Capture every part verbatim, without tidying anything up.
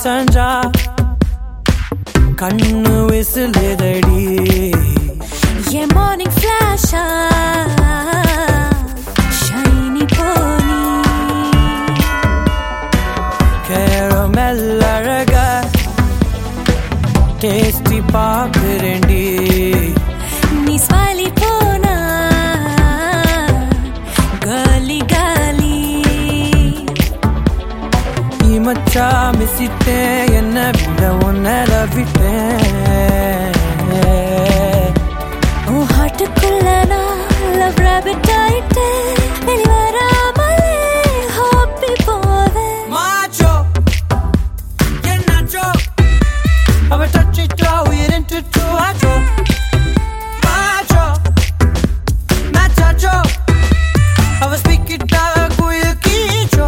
அசஞ்சா கண்ணு விசிலுதடி என் மார்னிங் ஃபிளாஷா ஷைனி போனி கேரமெல் அழக டேஸ்டி பாக்குறேன்டி நீ ஸ்மைலி போனா காலி காலி மச்சா மிசிட்டேன் என்ன விட உன்னத விட்டேன் உன் ஹார்ட்டுக்குள்ள நான் லவ் ராபிட் ஆயிட்டேன் வெளிவராமலே ஹாப்பி போவேன் மாச்சோ என்னாச்சோ அவ டச்சிட்டா உயிரின்ட்டு ஆச்சோ மாச்சோ மேச்சாச்சோ அவ ஸ்பீக்கிட்டா குயில் கீச்சோ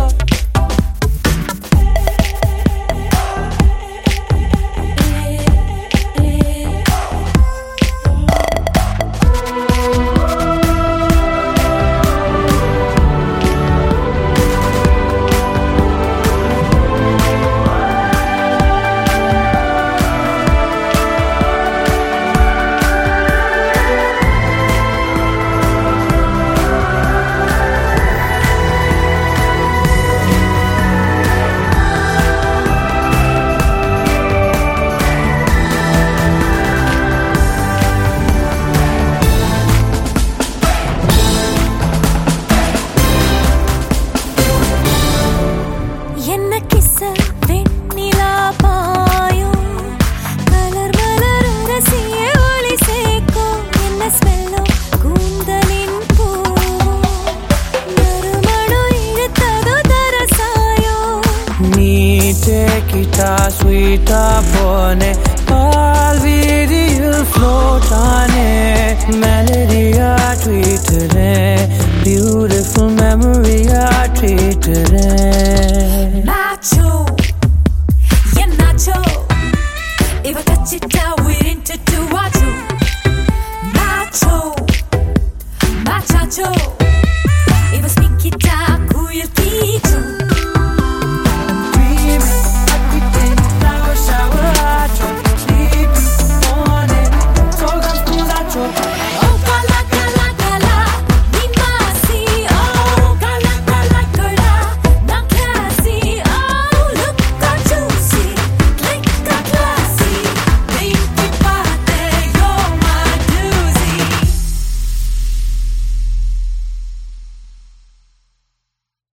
என்ன கிஸ்ஸ வெண்ணிலா பாயும் கலர் மலர் ரசிய ஒளி சேர்க்கும் என்ன ஸ்மெல்லோ கூந்தலின் பூவும் நறுமணம் இழுத்ததோ தரசாயோ நீ டேக்கிட்டா ஸ்வீட்டா போனே பால் வீதியில் ஃப்ளோட்டானே மெலடியா ட்வீட்டுறேன் பியூட்டிஃபுல் மெமரியா ட்வீட்டுறேன் Macho, yeah nacho. If I touch it down, we're into two. Macho, macho, macho.